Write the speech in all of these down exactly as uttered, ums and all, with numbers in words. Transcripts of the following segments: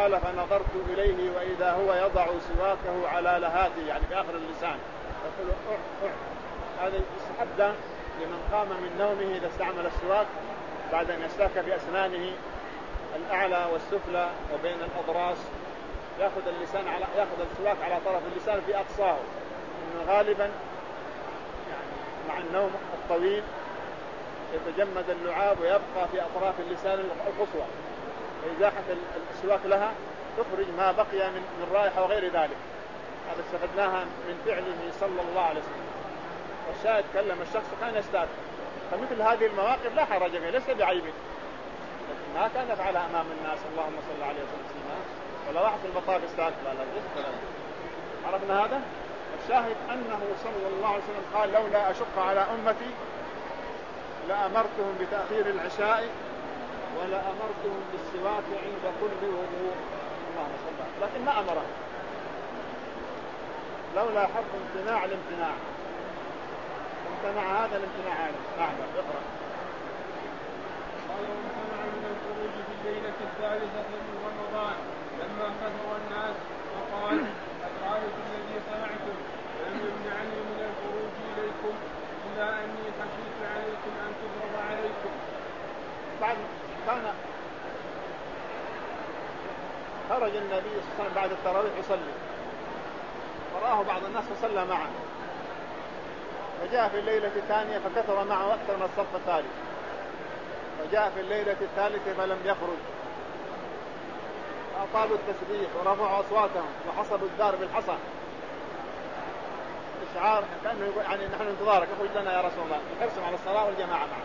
قال فنظرت إليه وإذا هو يضع سواكه على لهاته يعني في آخر اللسان يقول أح أح. هذا يستحب لمن قام من نومه إذا استعمل السواك بعد أن يستاك بأسنانه الأعلى والسفلى وبين الأضراس يأخذ اللسان على يأخذ السواك على طرف اللسان في أقصاه، إنه غالبا يعني مع النوم الطويل يتجمد اللعاب ويبقى في أطراف اللسان القصوى، فإزاحة السواك لها تخرج ما بقي من من رائحة وغير ذلك. هذا استفدناها من فعله صلى الله عليه وسلم. والشاهد كلم الشخص كان يستاك، فمثل هذه المواقف لا حرج فيها، ليس بعيب، لكن ما كان يفعلها أمام الناس. اللهم صل عليه وسلم. ولا واحد في المطار يستاك لا لا لا. عرفنا هذا. الشاهد أنه صلى الله عليه وسلم قال لولا أشق على أمتي لأمرتهم بتأخير العشاء ولا أمرتهم بالسواك عند كل وضوء. اللهم صل عليه. لكن ما أمره، لولا حق امتناع الامتناع، امتنع هذا الامتناع هذا. نعم اقرأ. قال وامتنع من الخروج في الليلة الثالثة من رمضان لما كثر الناس فقال أفعلت الذي صنعتم لم يمنعني من الخروج إليكم إلا أني خشيت عليكم أن تفرض عليكم. بعد كان خرج النبي صلى الله عليه وسلم بعد التراويح يصلي، فرآه بعض الناس فصلى معه، فجاء في الليلة الثانية فكثر معه أكثر من الصف الثالث، فجاء في الليلة الثالثة فلم يخرج، فأطالوا التسبيح ورفعوا أصواتهم وحصبوا الدار بالحصى إشعار كأنه يقول يعني نحن انتظارك اخرج لنا يا رسول الله، نحرصهم على الصلاة والجماعة معه.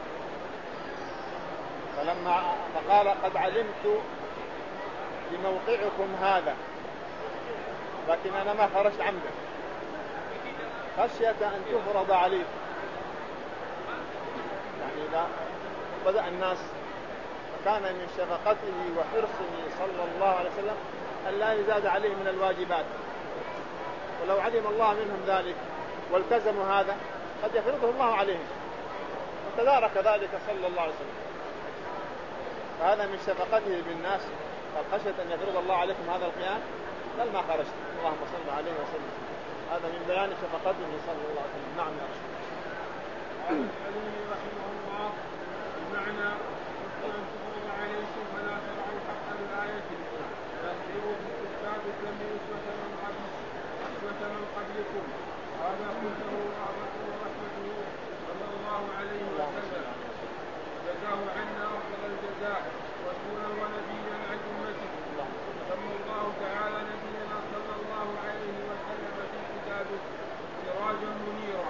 فلما فقال قد علمت بموقعكم هذا لكن أنا ما خرجت عمدا خشية أن تفرض عليكم. يعني إذا بدأ الناس فكان من شفقته وحرصه صلى الله عليه وسلم أن لا يزاد عليه من الواجبات، ولو علم الله منهم ذلك والتزموا هذا قد يفرضه الله عليهم، وتدارك ذلك صلى الله عليه وسلم. فهذا من شفقته بالناس، خشية أن يفرض الله عليكم هذا القيام بل ما خرجت. اللهم صل عليه وسلم. هذا من بيان شفقته صلى الله عليه وسلم. نعم يا رسول الله. قال رحمه الله بمعنى أن تفرض عليكم فلا ترعوا حق الآية فاخبروا بالكتاب الذي أسوة من قبل أسوة من قبلكم. هذا كله رحمته ورحمته صلى الله عليه وسلم جزاه عنا أفضل الجزاء رسولا ونبيا عن أمته. سمى الله تعالى نبينا صلى الله عليه وسلم في كتابه سراجا منيرا،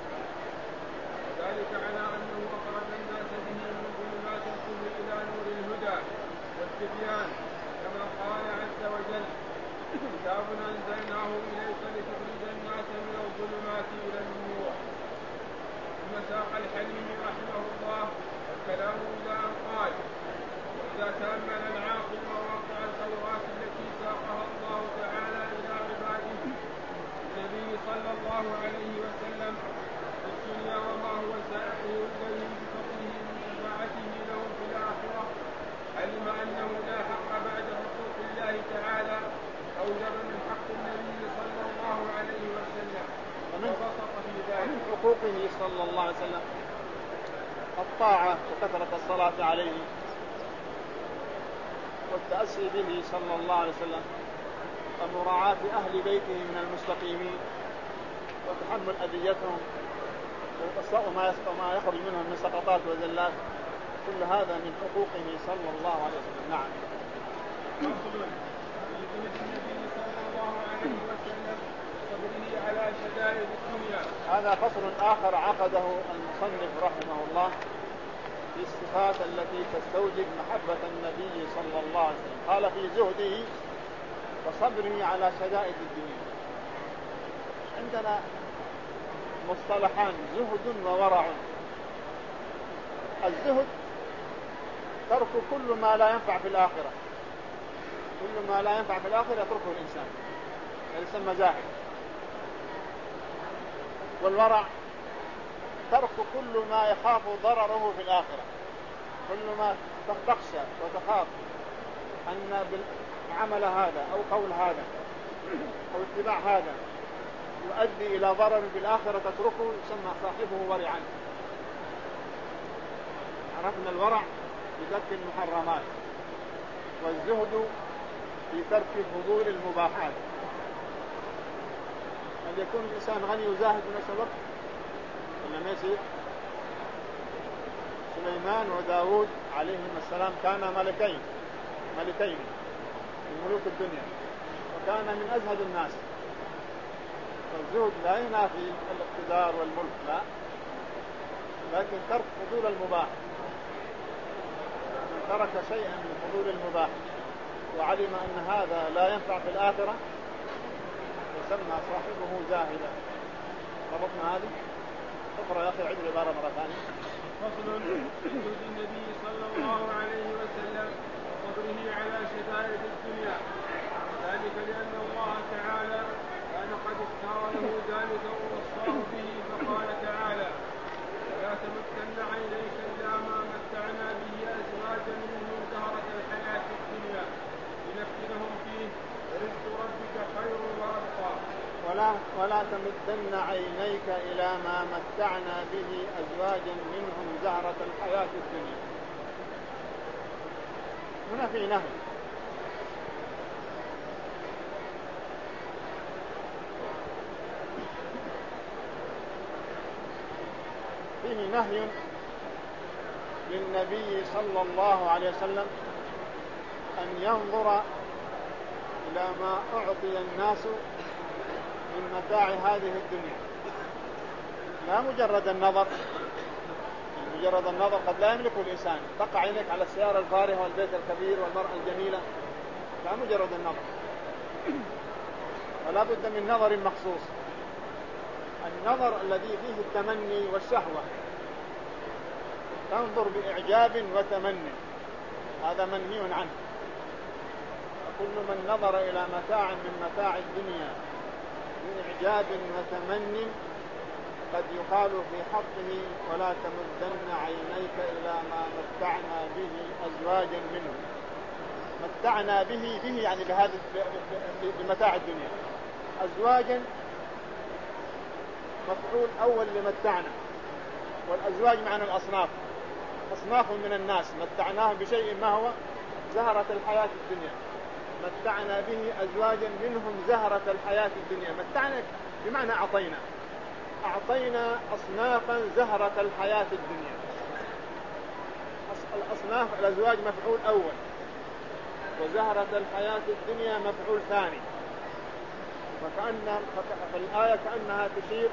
وذلك على أنه أخرج الناس به من ظلمات الكفر إلى نور الهدى والتبيان، كما قال عز وجل كتاب أنزلناه إليك لتخرج الناس من الظلمات إلى النور. ثم ساق الحليم رحمه الله الكلام إلى أن قال وإذا تأمل العاقل مواقع الخيرات التي ساقها الله تعالى إلى عباده النبي صلى الله عليه وسلم في الدنيا وما هو سائقه إليهم بفضله من شفاعته لهم في الآخرة، علم أنه لا حق بعد حقوق الله تعالى أوجب من حق النبي صلى الله عليه وسلم وبسط في ذلك. ومن حقوقه صلى الله عليه وسلم الطاعة وكثرة الصلاة عليه والتأسي به صلى الله عليه وسلم ومراعاة أهل بيته من المستقيمين وتحمل أذيتهم وما يخرج منهم من سقطات وزلات، كل هذا من حقوقه صلى الله عليه وسلم. نعم. على شدائد الدنيا. هذا فصل آخر عقده المصنف رحمه الله في الصفات التي تستوجب محبة النبي صلى الله عليه وسلم. قال في زهده وصبره على شدائد الدنيا. عندنا مصطلحان زهد وورع. الزهد ترك كل ما لا ينفع في الآخرة، كل ما لا ينفع في الآخرة يتركه الإنسان، يسمى زاهد. والورع ترك كل ما يخاف ضرره في الآخرة، كل ما تخشى وتخاف أن عمل هذا أو قول هذا أو اتباع هذا يؤدي إلى ضرر بالآخرة تتركه يسمى صاحبه ورعا. عرفنا الورع في ترك المحرمات والزهد في ترك فضول المباحات. قد يكون الإنسان غني وزاهد في نفس الوقت ولا ما يصير؟ سليمان وداود عليهم السلام كانا ملكين ملكين من ملوك الدنيا وكان من أزهد الناس. والزهد لا ينافي الاقتدار والملك لا، لكن ترك فضول المباح. من ترك شيئا من فضول المباح وعلم أن هذا لا ينفع في الآخرة يسمى صاحبه زاهدا. ربطنا هذه اقرأ يا أخي عيد العبارة مرة ثانية. فصل جود النبي صلى الله عليه وسلم وصبره على شدائد الدنيا، ذلك لأن الله تعالى كان قد اختار له ذلك ووصاه به، فقال تعالى: لا تمدن عينيك إلى ما متعنا به أزواجا منهم زهرة الحياة الدنيا لنفتنهم فيه ورزق ربك خير وأبقى. ولا, ولا تمدن عينيك إلى ما متعنا به أزواجا منهم زهرة الحياة الدنيا. هنا في نهي فيه نهي للنبي صلى الله عليه وسلم أن ينظر إلى ما أعطي الناس من متاع هذه الدنيا، لا مجرد النظر. مجرد النظر قد لا يملكه الإنسان، تقع عينك على السيارة الفارهة والبيت الكبير والمرأة الجميلة، لا مجرد النظر، ولا بد من نظر مخصوص. النظر الذي فيه التمني والشهوة، تنظر بإعجاب وتمني، هذا منهي عنه. كل من نظر إلى متاع من متاع الدنيا بإعجاب وتمني قد يقال في حقه: ولا تمدن عينيك إلى ما متعنا به أزواجا منه. متعنا به به يعني بهذا بمتاع الدنيا. أزواجا مفعول أول لمتعنا، والأزواج معنى الأصناف، أصناف من الناس متعناهم بشيء ما هو زهرة الحياة الدنيا. متعنا به أزواجا منهم زهرة الحياة الدنيا. متعنا بمعنى أعطينا أعطينا أصنافا زهرة الحياة الدنيا. الأصناف الأزواج مفعول أول، وزهرة الحياة الدنيا مفعول ثاني. فكأن فالآية كأنها تشير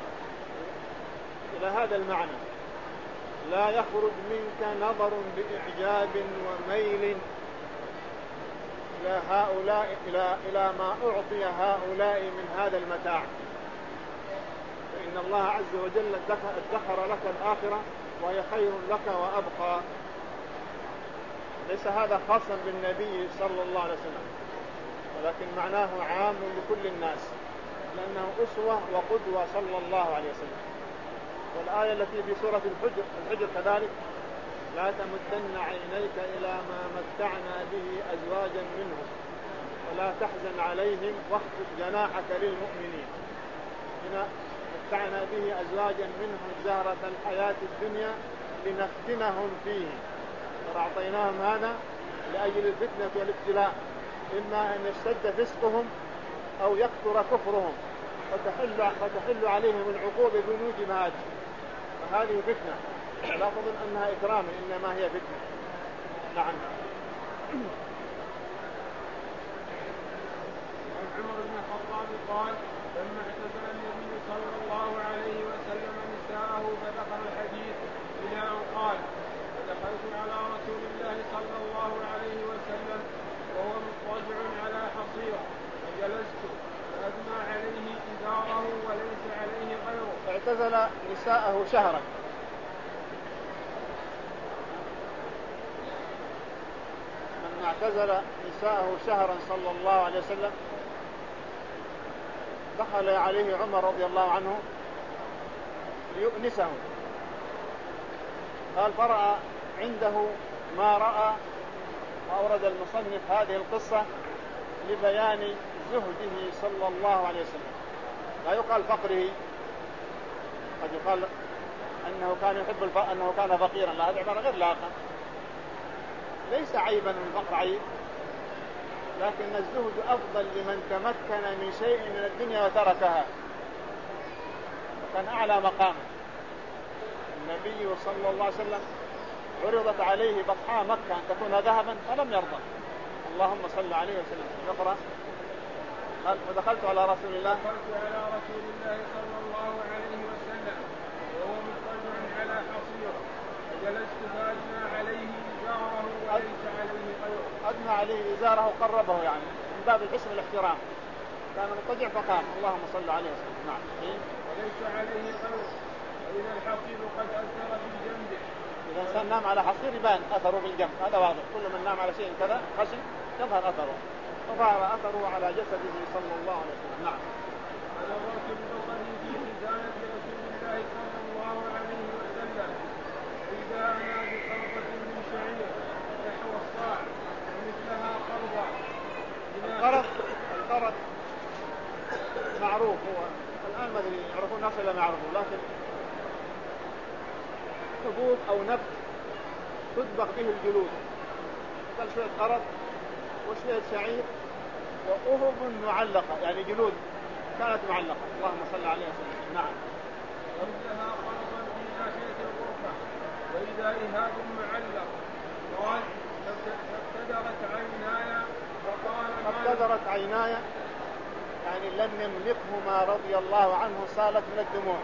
إلى هذا المعنى: لا يخرج منك نظر بإعجاب وميل إلى هؤلاء إلى إلى ما أعطي هؤلاء من هذا المتاع، فإن الله عز وجل ادخر لك الآخرة وهي خير لك وأبقى. ليس هذا خاصا بالنبي صلى الله عليه وسلم، ولكن معناه عام لكل الناس، لأنه أسوة وقدوة صلى الله عليه وسلم. والآية التي في سورة الحجر, الحجر كذلك: لا تمدن عينيك إلى ما متعنا به أزواجا منهم ولا تحزن عليهم واخفض جناحك للمؤمنين. هنا متعنا به أزواجا منهم زهرة الحياة الدنيا لنفتنهم فيه. فأعطيناهم هذا لأجل الفتنة والابتلاء، إما أن يشتد فسقهم أو يكثر كفرهم فتحل, فتحل عليهم العقوبة بوجود هذا. فهذه فتنة، لا تظن أنها إكرام، إنما هي فتنة. نعم. عن عمر بن الخطاب قال: لما اعتزل النبي صلى الله عليه وسلم نساءه فذكر الحديث إلى أن قال: فدخلت على رسول الله صلى الله عليه وسلم وهو مضطجع على حصير فجلست فأدمى عليه إزاره وليس عليه غيره. اعتزل نساءه شهرا. من اعتزل نساءه شهرا صلى الله عليه وسلم دخل عليه عمر رضي الله عنه ليؤنسه. قال: فرأى عنده ما رأى وأورد المصنف هذه القصة لبيان زهده صلى الله عليه وسلم. لا يقال فقره، قد يقال أنه كان يحب الف... أنه كان فقيرا، لا، هذا عبارة غير لائقة. ليس عيبا من الفقر عيب، لكن الزهد أفضل لمن تمكن من شيء من الدنيا وتركها، كان أعلى مقام. النبي صلى الله عليه وسلم عرضت عليه بطحاء مكة أن تكون ذهبا فلم يرضى. اللهم صل عليه وسلم. نقرأ. قال: ودخلت على رسول الله دخلت على رسول الله صلى الله عليه وسلم وهو مضطجع على حصيره، فجلست فأدنى عليه إزاره وليس عليه غيره. أدنى عليه إزاره قربه، يعني من باب الحسن والاحترام، كان مضطجع فقام. اللهم صل عليه وسلم. نعم. وليس عليه غيره، وإذا الحصير قد أثر في جنبه. إذا الإنسان نام على حصير يبان أثره في الجنب، هذا واضح. كل من نام على شيء كذا خشن يظهر أثره، وظهر أثره على جسده صلى الله عليه وسلم. نعم. فنظرت ببصري في خزانة رسول الله صلى الله عليه وسلم، إذا أنا بقربة من شعير نحو الصاع ومثلها قرضة. القرض القرض معروف، هو الآن ما أدري يعرفون الناس ولا ما يعرفون، لكن حبوب أو نبت تدبغ به الجلود. قال شوية قرض وشوية شعير وأهب معلقة، يعني جلود كانت معلقة. اللهم صل عليه وسلم. نعم. ومثلها قرضا في ناحية الغرفة، وإذا إهاب معلق. قال: فابتدرت عيناي وقال: فابتدرت عيناي، يعني لم يملكهما رضي الله عنه، سالت من الدموع.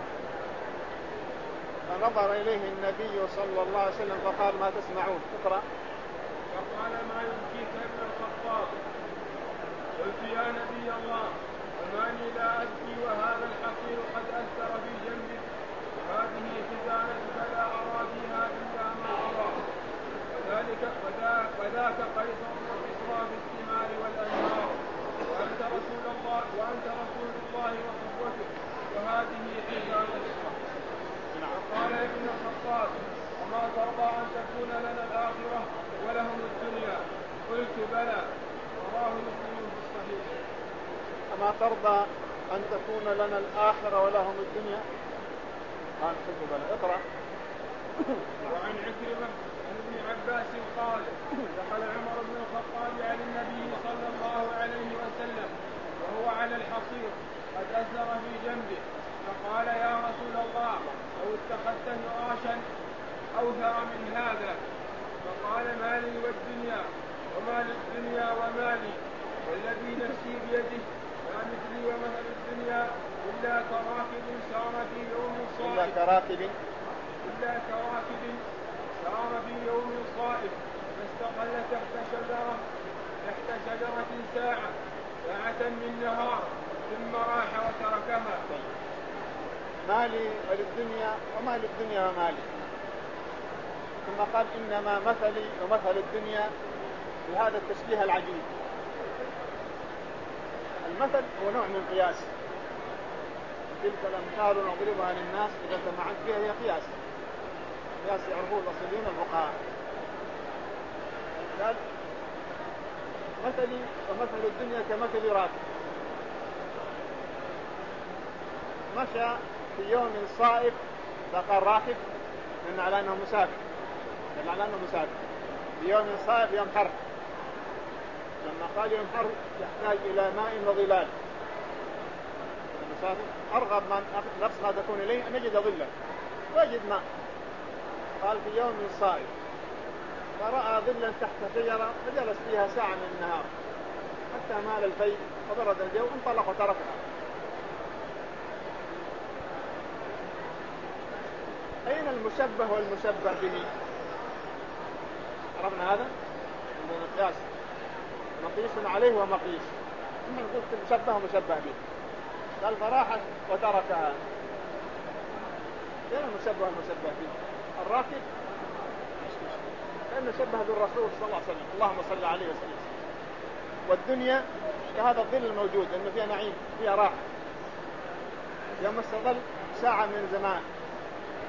فنظر إليه النبي صلى الله عليه وسلم فقال: ما تسمعون؟ اقرأ. فقال: ما يبكيك ابن الخطاب؟ قلت: يا نبي الله، وما لي لا أبكي وهذا الحصير قد أثر في جنبي، وهذه خزانة فلا أرى فيها إلا ما أرى، وذلك وذاك قيصر وكسرى بالثمار والأنهار، وأنت رسول الله وأنت رسول الله وقوته، وهذه خزانتك. قال يا ابن الخطاب: وما ترضى أن تكون لنا الآخرة ولهم الدنيا؟ قلت: بلى. رواه مسلم في الصحيح. أما ترضى أن تكون لنا الآخرة ولهم الدنيا؟ قال: قلت: بلى. اقرأ. وعن عكرمة عن ابن عباس قال: دخل عمر بن الخطاب على النبي صلى الله عليه وسلم وهو على الحصير قد أثر في جنبه، فقال: يا رسول الله، لو اتخذت فراشا أوثر من هذا. فقال: مالي والدنيا ومال الدنيا ومالي، والذي نفسي بيده ما مثلي ومثل الدنيا إلا كراكب سار في يوم صائب إلا كراكب إلا كراكب سار في يوم صائب فاستقل تحت شجرة تحت شجرة ساعة ساعة من نهار ثم راح وتركها. مالي وللدنيا ومال الدنيا ومالي. ثم قال: إنما مثلي ومثل الدنيا بهذا التشبيه العجيب. المثل هو نوع من القياس، تلك الأمثال نضربها للناس إذا جمعت فيها هي قياس، قياس يعرفوه الأصوليون الفقهاء. قال: مثلي ومثل الدنيا كمثل راكب مشى في يوم صائب، فقال راكب لأن على أنه مسافر، لأن على أنه مسافر في يوم صائب، يوم حر. لما قال يوم حر يحتاج إلى ماء وظلال، المسافر أرغب من نفس ما تكون إليه أن يجد ظلا ويجد ماء. قال في يوم صائب فرأى ظلا تحت شجرة فجلس فيها ساعة من النهار حتى مال الفيء وبرد الجو، انطلق وتركها. أين المشبه والمشبه به؟ عرفنا هذا من القياس، مقيس عليه ومقيس. ثم نقول مشبه ومشبه به. قال فراحت وتركها. أين المشبه والمشبه به؟ الراكب لأنه شبه بالرسول صلى الله عليه وسلم، اللهم صل عليه وسلم. والدنيا كهذا الظل الموجود لأنه فيها نعيم فيها راحة. يوم استظل ساعة من زمان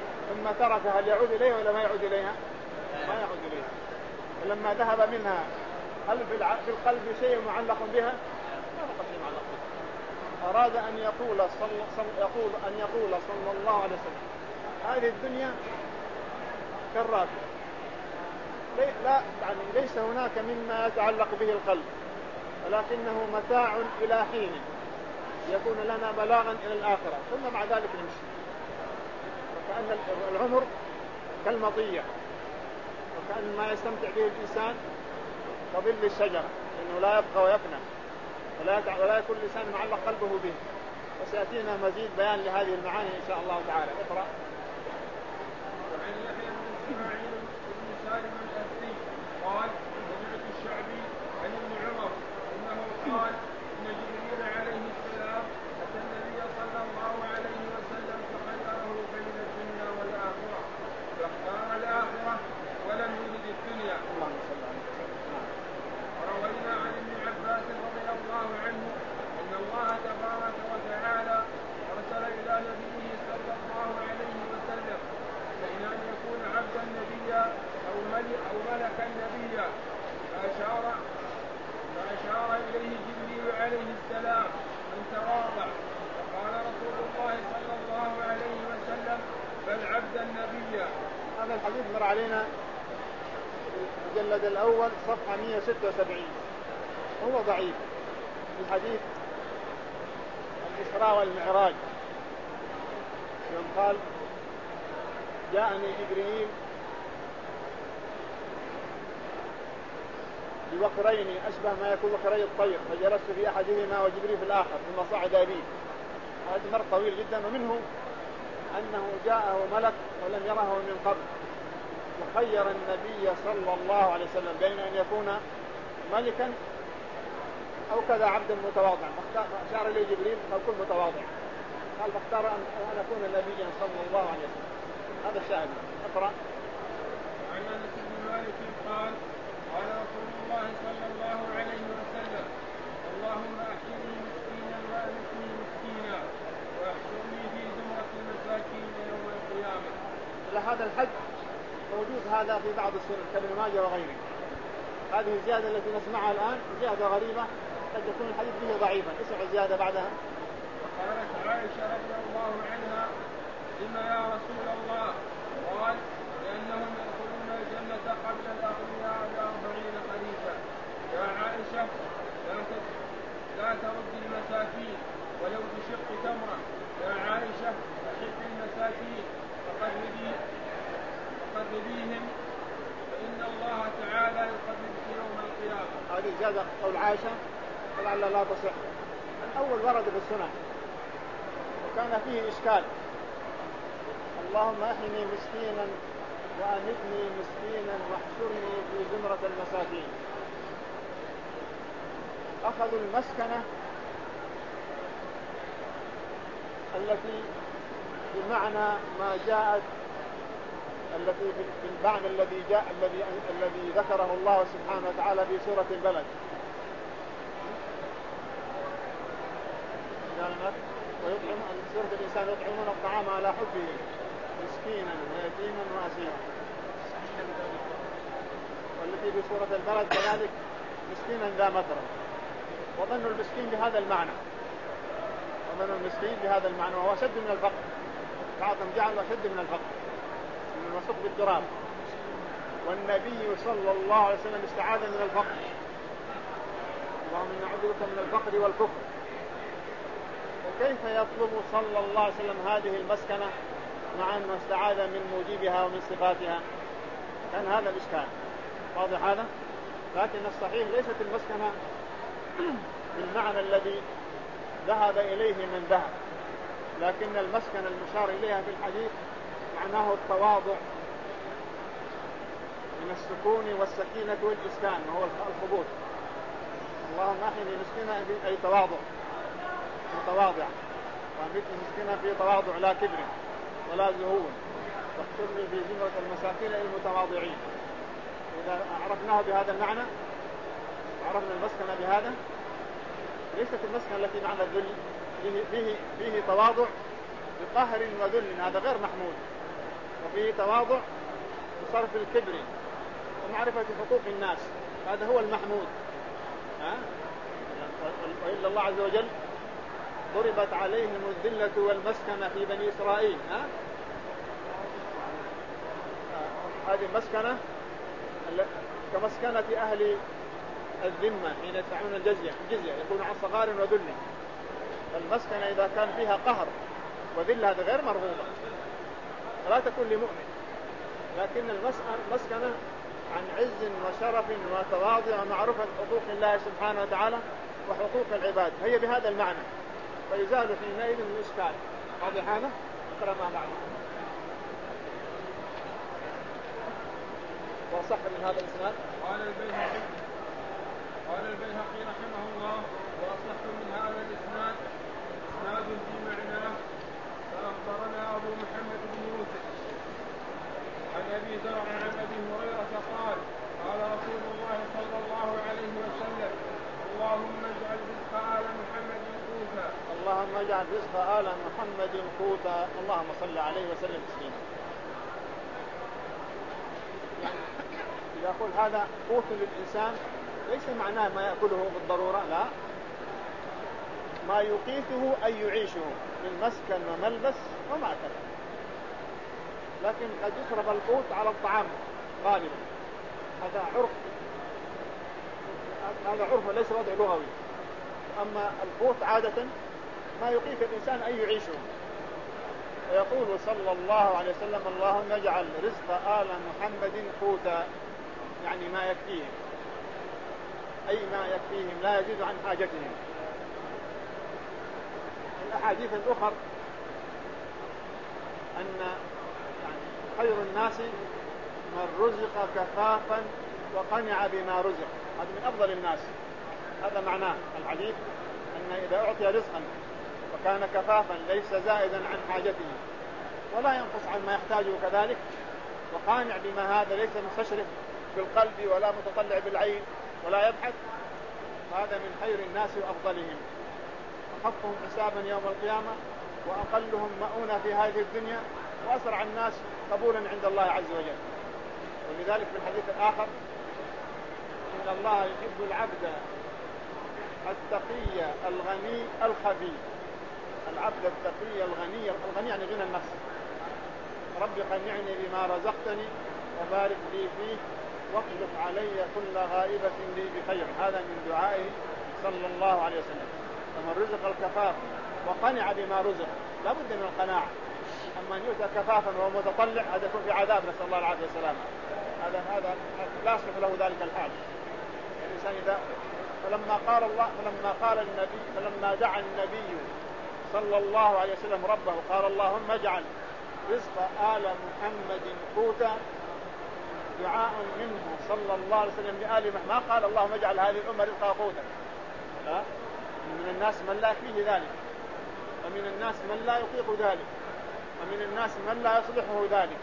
ثم تركها، هل يعود إليها ولا ما يعود إليها؟ ما يعود إليها. ولما ذهب منها هل في القلب شيء معلق بها؟ ما فقط شيء معلق بها. أراد أن يقول صلى صل يقول أن يقول صلى الله عليه وسلم هذه الدنيا كالراكب، لا يعني ليس هناك مما يتعلق به القلب، ولكنه متاع إلى حين يكون لنا بلاغا إلى الآخرة، ثم مع ذلك نمشي. وكأن العمر كالمطية، وكأن ما يستمتع به الإنسان كظل الشجرة، لأنه لا يبقى ويفنى، ولا, ولا يكون الإنسان معلق قلبه به. وسيأتينا مزيد بيان لهذه المعاني إن شاء الله تعالى. اقرأ. وعن يحيى بن إسماعيل بن سالم الأسدي قال سمعت الشعبي عن ابن عمر إنه قال إن جبريل عليه السلام أتى النبي صلى الله عليه وسلم فخيره بين الدنيا والآخرة فاختار الآخرة ولم يرد الدنيا. وروينا عن ابن عباس رضي الله عنه أن الله تبارك وتعالى أرسل إلى نبيه صلى الله عليه وسلم بين أن يكون عبدا نبيا أو ملك أو ملكا نبيا، فأشار فأشار إليه جبريل عليه السلام أن تواضع، فقال رسول الله صلى الله عليه وسلم بل عبدا نبيا. هذا الحديث مر علينا المجلد الأول صفحة مئة وستة وسبعين، هو ضعيف. في حديث الإسراء والمعراج يوم قال جاءني جبريل بوقرين أشبه ما يكون وقري الطير فجلست في أحدهما وجبريل في الآخر ثم صعد بي. هذا مر طويل جدا. ومنه أنه جاءه ملك ولم يره من قبل، وخير النبي صلى الله عليه وسلم بين أن يكون ملكا أو كذا عبدا متواضعا، فأشار إليه جبريل فكن متواضعا، قال فاختار أن أكون نبيا صلى الله عليه وسلم. هذا الشاهد. اقرأ. عن أنس بن مالك قال قال رسول الله صلى الله عليه وسلم اللهم أحيني مسكينا وأمتني مسكينا واحشرني في زمرة المساكين يوم القيامة. إلى هذا الحد موجود هذا في بعض السنن كابن ماجه وغيره. هذه الزيادة التي نسمعها الآن زيادة غريبة، قد يكون الحديث فيه ضعيفا. اسمع الزيادة بعدها. وقالت عائشة رضي الله عنها لما يا رسول الله؟ قال لأنهم يدخلون الجنة قبل الأغنياء بأربعين خريفا. يا عائشة لا ترد المساكين ولو بشق تمرة. يا عائشة أحب المساكين فقربيهم فإن الله تعالى يقرب في يوم القيامة. هذه زيادة قول عائشة فلعل لا تصح. الأول ورد في السنة وكان فيه إشكال. اللهم أحيني مسكينا وأمتني مسكينا واحشرني في زمرة المساكين. أخذوا المسكنة التي بمعنى ما جاءت التي بالمعنى الذي جاء الذي الذي ذكره الله سبحانه وتعالى في سورة البلد. ويطعم سورة الإنسان يطعمون الطعام على حبه مسكينا ويتيما وأسيرا. والتي في سورة البلد كذلك مسكينا ذا مترة. وظنوا المسكين بهذا المعنى وظنوا المسكين بهذا المعنى وهو أشد من الفقر. بعضهم جعل أشد من الفقر من المسوق بالتراب. والنبي صلى الله عليه وسلم استعاذ من الفقر. اللهم نعوذ بك من الفقر والكفر. وكيف يطلب صلى الله عليه وسلم هذه المسكنة مع أنه استعاذ من موجبها ومن صفاتها؟ كان هذا الإشكال واضح هذا. لكن الصحيح ليست المسكنة بالمعنى الذي ذهب إليه من ذهب، لكن المسكنة المشار إليها في الحديث معناه التواضع من السكون والسكينة والإسكان وهو الخبوث. اللهم أحيني مسكينة أي تواضع متواضع، وأمتني مسكينة في تواضع لا كبر ولا زهو، واحشرني في زمرة المساكين المتواضعين. إذا عرفناه بهذا المعنى عرفنا المسكنة بهذا. ليست المسكنة التي معنى الذل، فيه, فيه, فيه تواضع بقهر وذل، هذا غير محمود، وفيه تواضع بصرف الكبر، ومع معرفة حقوق الناس، هذا هو المحمود. ها؟ وإلا الله عز وجل ضربت عليهم الذلة والمسكنة في بني إسرائيل. ها؟ هذه المسكنة كمسكنة أهل الذمة حين يدفعون الجزية، الجزية يكون عن صغار وذل. المسكنة إذا كان فيها قهر وذل هذا غير مرغوبة، فلا تكون لمؤمن. لكن المسكنة عن عز وشرف وتواضع ومعرفة حقوق الله سبحانه وتعالى وحقوق العباد، هي بهذا المعنى، فيزال حينئذ الإشكال. واضح هذا؟ اقرأ ما بعد. وصح من هذا الإسناد. قال البيهقي قال البيهقي رحمه الله: وأصح من هذا الإسناد إسناد في معناه. فأخبرنا أبو محمد بن يوسف عن أبي زرع عن أبي هريرة قال: قال رسول الله صلى الله عليه وسلم: اللهم اجعل رزق آل محمد قوتا. اللهم اجعل رزق آل محمد قوتا. اللهم صل عليه وسلم تسليما. يعني يقول هذا قوت للإنسان ليس معناه ما يأكله بالضرورة، لا، ما يقيته أن يعيشه من مسكن وملبس ومأكل. لكن قد يصرف القوت على الطعام غالبا، هذا عرف، هذا عرف ليس وضع لغوي. أما القوت عادة ما يقيت الإنسان أن يعيشه. ويقول صلى الله عليه وسلم: اللهم اجعل رزق آل محمد قوتا، يعني ما يكفيهم، أي ما يكفيهم لا يزيد عن حاجتهم. الأحاديث الأخرى أن يعني خير الناس من رزق كفافا وقنع بما رزق، هذا من أفضل الناس. هذا معناه الحديث، أن إذا أعطي رزقا وكان كفافا ليس زائدا عن حاجته ولا ينقص عن ما يحتاجه كذلك، وقانع بما هذا ليس مستشرف بالقلب ولا متطلع بالعين ولا يبحث، هذا من خير الناس وأفضلهم، أخفهم حسابا يوم القيامة وأقلهم مؤونة في هذه الدنيا وأسرع الناس قبولا عند الله عز وجل. ولذلك في الحديث الآخر: إن الله يحب العبد التقي الغني الخبيث. العبد التقي الغني، الغني يعني غنى النفس. رب قنعني بما رزقتني وبارك لي فيه واخلف علي كل غائبة لي بخير. هذا من دعائه صلى الله عليه وسلم. فمن رزق الكفاف وقنع بما رزق لا بد من القناعة. أما أن يؤتى كفافا وهو متطلع هذا يكون في عذاب، نسأل الله العافية والسلامة. هذا هذا لا يصلح له ذلك الحال. الإنسان إذا فلما قال الله فلما قال النبي فلما دعا النبي صلى الله عليه وسلم ربه قال: اللهم اجعل رزق آل محمد قوتا، دعاء منه صلى الله عليه وسلم لآل محمد. ما قال اللهم اجعل هذه الأمة رزقها قوتا، لا. من الناس من لا فيه ذلك، ومن الناس من لا يطيق ذلك، ومن الناس من لا يصلحه ذلك.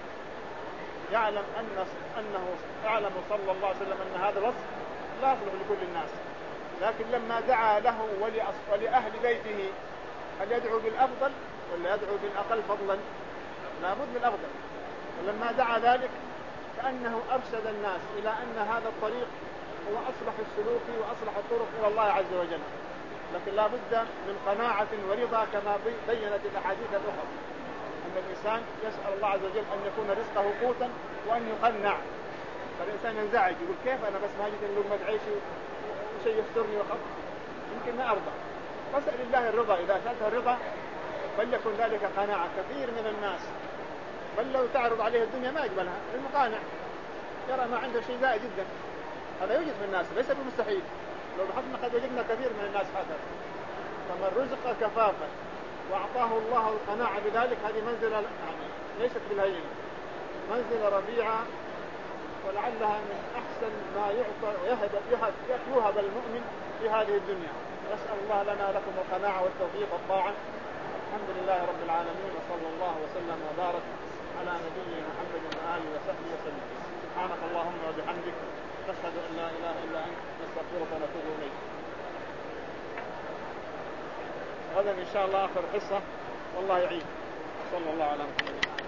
يعلم أن أنه يعلم صلى الله عليه وسلم أن هذا الوصف لا يصلح لكل الناس، لكن لما دعا له ولأهل بيته هل يدعو بالأفضل ولا يدعو بالأقل فضلا؟ لا بد بالأفضل. ولما دعا ذلك كأنه أرشد الناس إلى أن هذا الطريق هو أصلح السلوك وأصلح الطرق إلى الله عز وجل. لكن لا بد من قناعة ورضا كما بينت الأحاديث الأخرى، أن الإنسان يسأل الله عز وجل أن يكون رزقه قوتا وأن يقنع. فالإنسان ينزعج يقول: كيف أنا بس ما جيت لقمة عيشي وشيء يسترني وخف، يمكن ما أرضى. فاسأل الله الرضا، إذا سألته الرضا فليكن ذلك قناعة. كثير من الناس بل لو تعرض عليه الدنيا ما يقبلها، لأنه قانع، يرى ما عنده شيء زائد جدا. هذا يوجد في الناس، ليس بمستحيل. لو بحثنا قد وجدنا كثير من الناس هذا. فمن رزق كفافا وأعطاه الله القناعة بذلك، هذه منزلة يعني ليست بالهينة، منزلة رفيعة، ولعلها من أحسن ما يعطى ويهب يهب المؤمن في هذه الدنيا. نسأل الله لنا لكم القناعة والتوفيق والطاعة. الحمد لله رب العالمين، وصلى الله وسلم وبارك على نبينا محمد وآله وصحبه وسلم. سبحانك اللهم وبحمدك، نشهد أن لا إله إلا أنت، نستغفرك ونتوب إليك. غدا إن شاء الله آخر حصة، والله يعين. صلى الله على محمد.